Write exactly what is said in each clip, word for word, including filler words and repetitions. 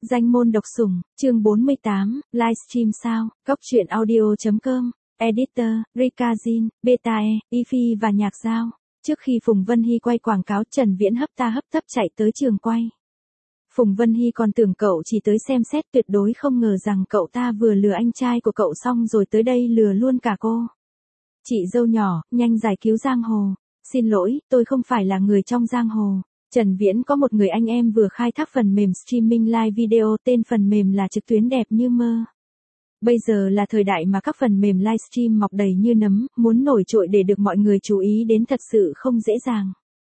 Danh môn độc sủng, chương bốn mươi tám, livestream sao, Cốc truyện audio chấm com, editor, Rika Jin, Betae, Ifi và Nhạc Giao. Trước khi Phùng Vân Hy quay quảng cáo, Trần Viễn hấp ta hấp tấp chạy tới trường quay. Phùng Vân Hy còn tưởng cậu chỉ tới xem xét, tuyệt đối không ngờ rằng cậu ta vừa lừa anh trai của cậu xong rồi tới đây lừa luôn cả cô. Chị dâu nhỏ, nhanh giải cứu giang hồ. Xin lỗi, tôi không phải là người trong giang hồ. Trần Viễn có một người anh em vừa khai thác phần mềm streaming live video, tên phần mềm là Trực Tuyến Đẹp Như Mơ. Bây giờ là thời đại mà các phần mềm livestream mọc đầy như nấm, muốn nổi trội để được mọi người chú ý đến thật sự không dễ dàng.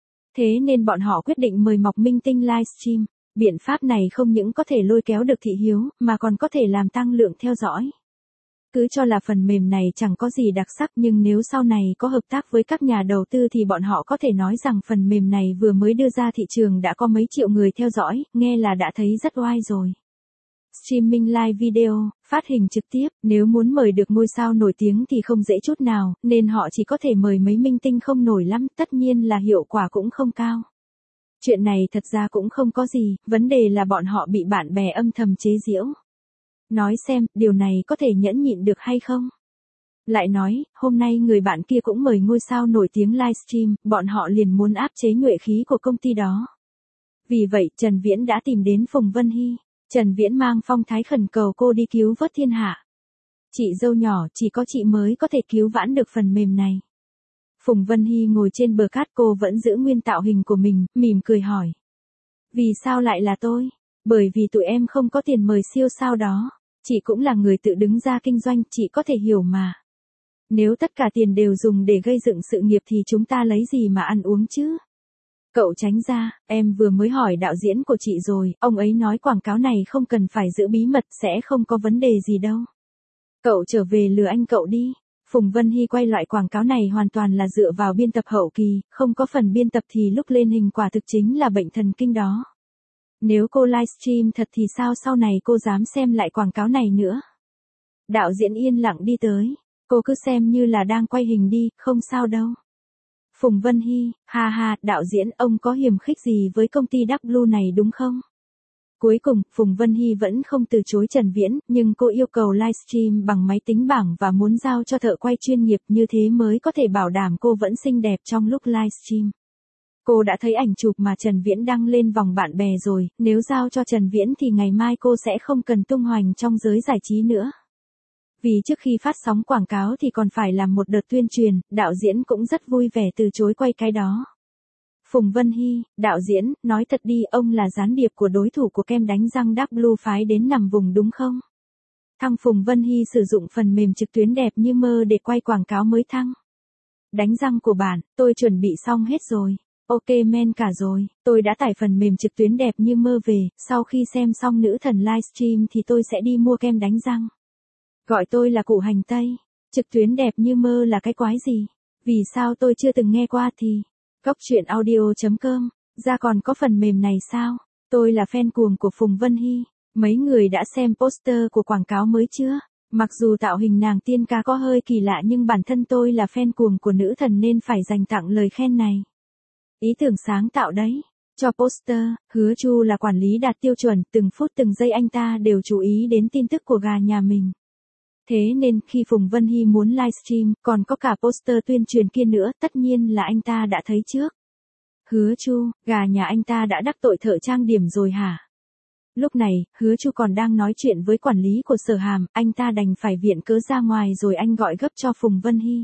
Thế nên bọn họ quyết định mời mọc minh tinh livestream. Biện pháp này không những có thể lôi kéo được thị hiếu, mà còn có thể làm tăng lượng theo dõi. Cứ cho là phần mềm này chẳng có gì đặc sắc, nhưng nếu sau này có hợp tác với các nhà đầu tư thì bọn họ có thể nói rằng phần mềm này vừa mới đưa ra thị trường đã có mấy triệu người theo dõi, nghe là đã thấy rất oai rồi. Streaming live video, phát hình trực tiếp, nếu muốn mời được ngôi sao nổi tiếng thì không dễ chút nào, nên họ chỉ có thể mời mấy minh tinh không nổi lắm, tất nhiên là hiệu quả cũng không cao. Chuyện này thật ra cũng không có gì, vấn đề là bọn họ bị bạn bè âm thầm chế giễu. Nói xem, điều này có thể nhẫn nhịn được hay không? Lại nói, hôm nay người bạn kia cũng mời ngôi sao nổi tiếng livestream, bọn họ liền muốn áp chế nhuệ khí của công ty đó. Vì vậy, Trần Viễn đã tìm đến Phùng Vân Hy. Trần Viễn mang phong thái khẩn cầu cô đi cứu vớt thiên hạ. Chị dâu nhỏ, chỉ có chị mới có thể cứu vãn được phần mềm này. Phùng Vân Hy ngồi trên bờ cát, cô vẫn giữ nguyên tạo hình của mình, mỉm cười hỏi. Vì sao lại là tôi? Bởi vì tụi em không có tiền mời siêu sao đó. Chị cũng là người tự đứng ra kinh doanh, chị có thể hiểu mà. Nếu tất cả tiền đều dùng để gây dựng sự nghiệp thì chúng ta lấy gì mà ăn uống chứ? Cậu tránh ra, em vừa mới hỏi đạo diễn của chị rồi, ông ấy nói quảng cáo này không cần phải giữ bí mật, sẽ không có vấn đề gì đâu. Cậu trở về lừa anh cậu đi. Phùng Vân Hy quay loại quảng cáo này hoàn toàn là dựa vào biên tập hậu kỳ, không có phần biên tập thì lúc lên hình quả thực chính là bệnh thần kinh đó. Nếu cô livestream thật thì sao sau này cô dám xem lại quảng cáo này nữa? Đạo diễn yên lặng đi tới. Cô cứ xem như là đang quay hình đi, không sao đâu. Phùng Vân Hy, ha ha, đạo diễn, ông có hiềm khích gì với công ty W này đúng không? Cuối cùng, Phùng Vân Hy vẫn không từ chối Trần Viễn, nhưng cô yêu cầu livestream bằng máy tính bảng và muốn giao cho thợ quay chuyên nghiệp, như thế mới có thể bảo đảm cô vẫn xinh đẹp trong lúc livestream. Cô đã thấy ảnh chụp mà Trần Viễn đăng lên vòng bạn bè rồi, nếu giao cho Trần Viễn thì ngày mai cô sẽ không cần tung hoành trong giới giải trí nữa. Vì trước khi phát sóng quảng cáo thì còn phải làm một đợt tuyên truyền, đạo diễn cũng rất vui vẻ từ chối quay cái đó. Phùng Vân Hy, đạo diễn, nói thật đi, ông là gián điệp của đối thủ của kem đánh răng W phái đến nằm vùng đúng không? Thăng Phùng Vân Hy sử dụng phần mềm Trực Tuyến Đẹp Như Mơ để quay quảng cáo mới thăng. Đánh răng của bạn, tôi chuẩn bị xong hết rồi. Ok men cả rồi, tôi đã tải phần mềm Trực Tuyến Đẹp Như Mơ về, sau khi xem xong nữ thần livestream thì tôi sẽ đi mua kem đánh răng. Gọi tôi là cụ hành tây. Trực Tuyến Đẹp Như Mơ là cái quái gì? Vì sao tôi chưa từng nghe qua thì? Cốc truyện audio chấm com, ra còn có phần mềm này sao? Tôi là fan cuồng của Phùng Vân Hy. Mấy người đã xem poster của quảng cáo mới chưa? Mặc dù tạo hình nàng tiên ca có hơi kỳ lạ nhưng bản thân tôi là fan cuồng của nữ thần nên phải dành tặng lời khen này. Ý tưởng sáng tạo đấy. Cho poster, Hứa Chu là quản lý đạt tiêu chuẩn, từng phút từng giây anh ta đều chú ý đến tin tức của gà nhà mình. Thế nên khi Phùng Vân Hy muốn livestream, còn có cả poster tuyên truyền kia nữa, tất nhiên là anh ta đã thấy trước. Hứa Chu, gà nhà anh ta đã đắc tội thợ trang điểm rồi hả? Lúc này, Hứa Chu còn đang nói chuyện với quản lý của Sở Hàm, anh ta đành phải viện cớ ra ngoài rồi anh gọi gấp cho Phùng Vân Hy.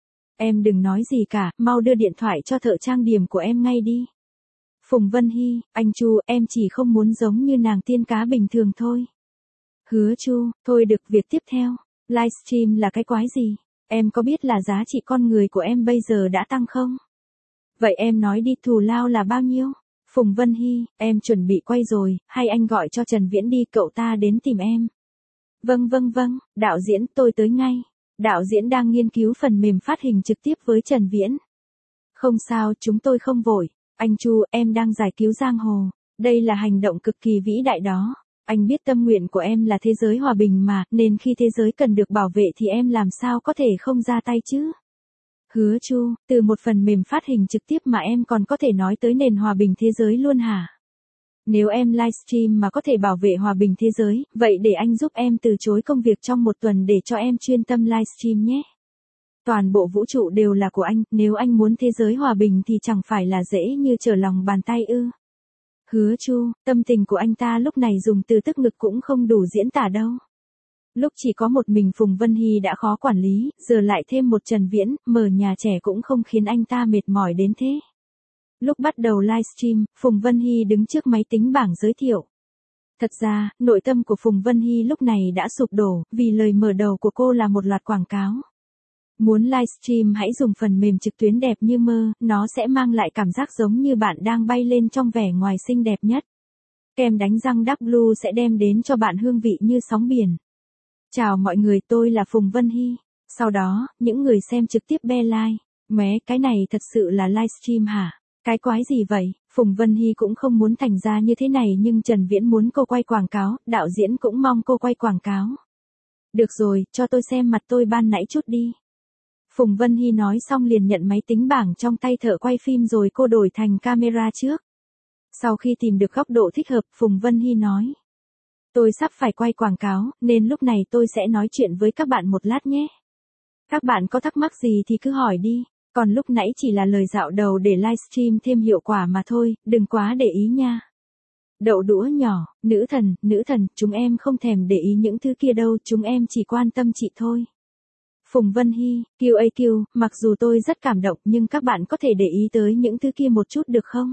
Em đừng nói gì cả, mau đưa điện thoại cho thợ trang điểm của em ngay đi. Phùng Vân Hy, anh Chu, em chỉ không muốn giống như nàng tiên cá bình thường thôi. Hứa Chu, thôi được, việc tiếp theo. Livestream là cái quái gì? Em có biết là giá trị con người của em bây giờ đã tăng không? Vậy em nói đi, thù lao là bao nhiêu? Phùng Vân Hy, em chuẩn bị quay rồi, hay anh gọi cho Trần Viễn đi, cậu ta đến tìm em. Vâng vâng vâng, đạo diễn, tôi tới ngay. Đạo diễn đang nghiên cứu phần mềm phát hình trực tiếp với Trần Viễn. Không sao, chúng tôi không vội. Anh Chu, em đang giải cứu giang hồ. Đây là hành động cực kỳ vĩ đại đó. Anh biết tâm nguyện của em là thế giới hòa bình mà, nên khi thế giới cần được bảo vệ thì em làm sao có thể không ra tay chứ? Hứa Chu, từ một phần mềm phát hình trực tiếp mà em còn có thể nói tới nền hòa bình thế giới luôn hả? Nếu em livestream mà có thể bảo vệ hòa bình thế giới, vậy để anh giúp em từ chối công việc trong một tuần để cho em chuyên tâm livestream nhé. Toàn bộ vũ trụ đều là của anh, nếu anh muốn thế giới hòa bình thì chẳng phải là dễ như trở lòng bàn tay ư. Hứa Chu, tâm tình của anh ta lúc này dùng từ tức ngực cũng không đủ diễn tả đâu. Lúc chỉ có một mình Phùng Vân Hy đã khó quản lý, giờ lại thêm một Trần Viễn, mở nhà trẻ cũng không khiến anh ta mệt mỏi đến thế. Lúc bắt đầu livestream, Phùng Vân Hy đứng trước máy tính bảng giới thiệu. Thật ra, nội tâm của Phùng Vân Hy lúc này đã sụp đổ, vì lời mở đầu của cô là một loạt quảng cáo. Muốn livestream hãy dùng phần mềm trực tuyến đẹp như mơ, nó sẽ mang lại cảm giác giống như bạn đang bay lên trong vẻ ngoài xinh đẹp nhất. Kem đánh răng W sẽ đem đến cho bạn hương vị như sóng biển. Chào mọi người, tôi là Phùng Vân Hy. Sau đó, những người xem trực tiếp be like. Mé, cái này thật sự là livestream hả? Cái quái gì vậy? Phùng Vân Hy cũng không muốn thành ra như thế này nhưng Trần Viễn muốn cô quay quảng cáo, đạo diễn cũng mong cô quay quảng cáo. Được rồi, cho tôi xem mặt tôi ban nãy chút đi. Phùng Vân Hy nói xong liền nhận máy tính bảng trong tay thợ quay phim rồi cô đổi thành camera trước. Sau khi tìm được góc độ thích hợp, Phùng Vân Hy nói. Tôi sắp phải quay quảng cáo, nên lúc này tôi sẽ nói chuyện với các bạn một lát nhé. Các bạn có thắc mắc gì thì cứ hỏi đi, còn lúc nãy chỉ là lời dạo đầu để livestream thêm hiệu quả mà thôi, đừng quá để ý nha. Đậu đũa nhỏ, nữ thần, nữ thần, chúng em không thèm để ý những thứ kia đâu, chúng em chỉ quan tâm chị thôi. Phùng Vân Hy, quy a quy, mặc dù tôi rất cảm động nhưng các bạn có thể để ý tới những thứ kia một chút được không?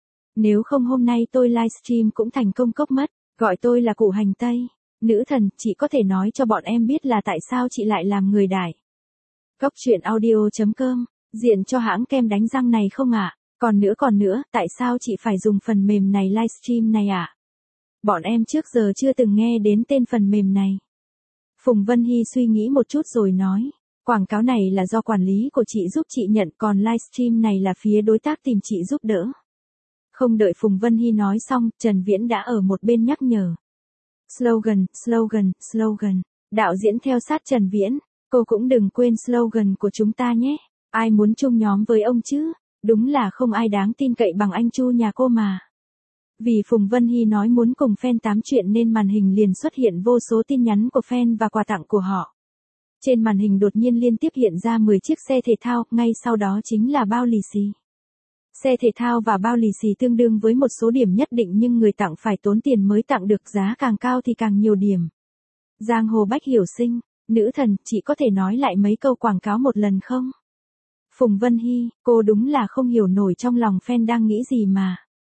Nếu không hôm nay tôi livestream cũng thành công cốc mất, gọi tôi là cụ hành tây. Nữ thần, chị có thể nói cho bọn em biết là tại sao chị lại làm người đại. Cốc truyện audio chấm com, diện cho hãng kem đánh răng này không ạ? À? Còn nữa còn nữa, tại sao chị phải dùng phần mềm này livestream này ạ? À? Bọn em trước giờ chưa từng nghe đến tên phần mềm này. Phùng Vân Hy suy nghĩ một chút rồi nói, quảng cáo này là do quản lý của chị giúp chị nhận, còn livestream này là phía đối tác tìm chị giúp đỡ. Không đợi Phùng Vân Hy nói xong, Trần Viễn đã ở một bên nhắc nhở. Slogan, slogan, slogan. Đạo diễn theo sát Trần Viễn, cô cũng đừng quên slogan của chúng ta nhé. Ai muốn chung nhóm với ông chứ? Đúng là không ai đáng tin cậy bằng anh Chu nhà cô mà. Vì Phùng Vân Hy nói muốn cùng fan tám chuyện nên màn hình liền xuất hiện vô số tin nhắn của fan và quà tặng của họ. Trên màn hình đột nhiên liên tiếp hiện ra mười chiếc xe thể thao, ngay sau đó chính là bao lì xì. Xe thể thao và bao lì xì tương đương với một số điểm nhất định nhưng người tặng phải tốn tiền mới tặng được, giá càng cao thì càng nhiều điểm. Giang Hồ Bách Hiểu Sinh, nữ thần, chị có thể nói lại mấy câu quảng cáo một lần không? Phùng Vân Hy, cô đúng là không hiểu nổi trong lòng fan đang nghĩ gì mà.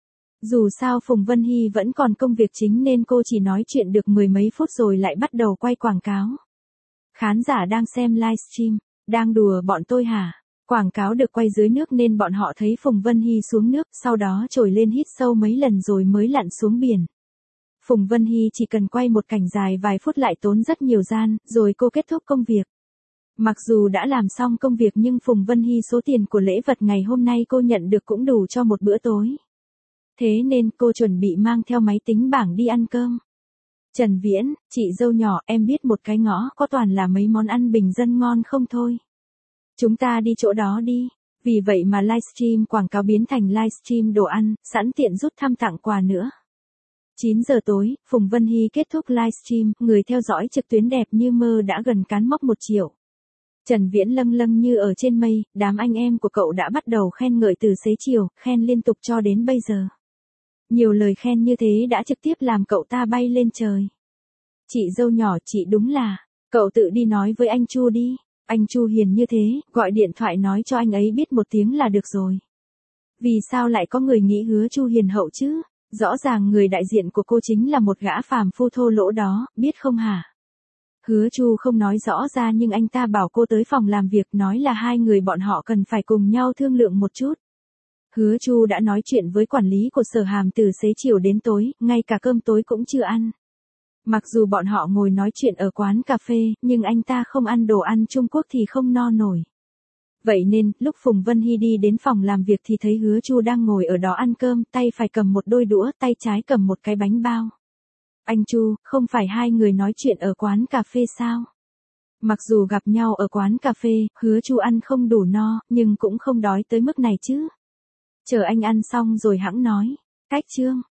Dù sao Phùng Vân Hy vẫn còn công việc chính nên cô chỉ nói chuyện được mười mấy phút rồi lại bắt đầu quay quảng cáo. Khán giả đang xem livestream, đang đùa bọn tôi hả? Quảng cáo được quay dưới nước nên bọn họ thấy Phùng Vân Hy xuống nước, sau đó trồi lên hít sâu mấy lần rồi mới lặn xuống biển. Phùng Vân Hy chỉ cần quay một cảnh dài vài phút lại tốn rất nhiều gian, rồi cô kết thúc công việc. Mặc dù đã làm xong công việc nhưng Phùng Vân Hy số tiền của lễ vật ngày hôm nay cô nhận được cũng đủ cho một bữa tối. Thế nên cô chuẩn bị mang theo máy tính bảng đi ăn cơm. Trần Viễn, chị dâu nhỏ, em biết một cái ngõ có toàn là mấy món ăn bình dân ngon không thôi. Chúng ta đi chỗ đó đi. Vì vậy mà livestream quảng cáo biến thành livestream đồ ăn, sẵn tiện rút thăm tặng quà nữa. chín giờ tối, Phùng Vân Hy kết thúc livestream, người theo dõi trực tuyến đẹp như mơ đã gần cán mốc một triệu. Trần Viễn lâng lâng như ở trên mây, đám anh em của cậu đã bắt đầu khen ngợi từ xế chiều, khen liên tục cho đến bây giờ. Nhiều lời khen như thế đã trực tiếp làm cậu ta bay lên trời. Chị dâu nhỏ, chị đúng là, cậu tự đi nói với anh Chu đi. Anh Chu hiền như thế, gọi điện thoại nói cho anh ấy biết một tiếng là được rồi. Vì sao lại có người nghĩ hứa Chu hiền hậu chứ? Rõ ràng người đại diện của cô chính là một gã phàm phu thô lỗ đó, biết không hả? Hứa Chu không nói rõ ra nhưng anh ta bảo cô tới phòng làm việc, nói là hai người bọn họ cần phải cùng nhau thương lượng một chút. Hứa Chu đã nói chuyện với quản lý của Sở Hàm từ xế chiều đến tối, ngay cả cơm tối cũng chưa ăn. Mặc dù bọn họ ngồi nói chuyện ở quán cà phê, nhưng anh ta không ăn đồ ăn Trung Quốc thì không no nổi. Vậy nên, lúc Phùng Vân Hy đi đến phòng làm việc thì thấy Hứa Chu đang ngồi ở đó ăn cơm, tay phải cầm một đôi đũa, tay trái cầm một cái bánh bao. Anh Chu, không phải hai người nói chuyện ở quán cà phê sao? Mặc dù gặp nhau ở quán cà phê, Hứa Chu ăn không đủ no, nhưng cũng không đói tới mức này chứ. Chờ anh ăn xong rồi hẵng nói. Cách chương.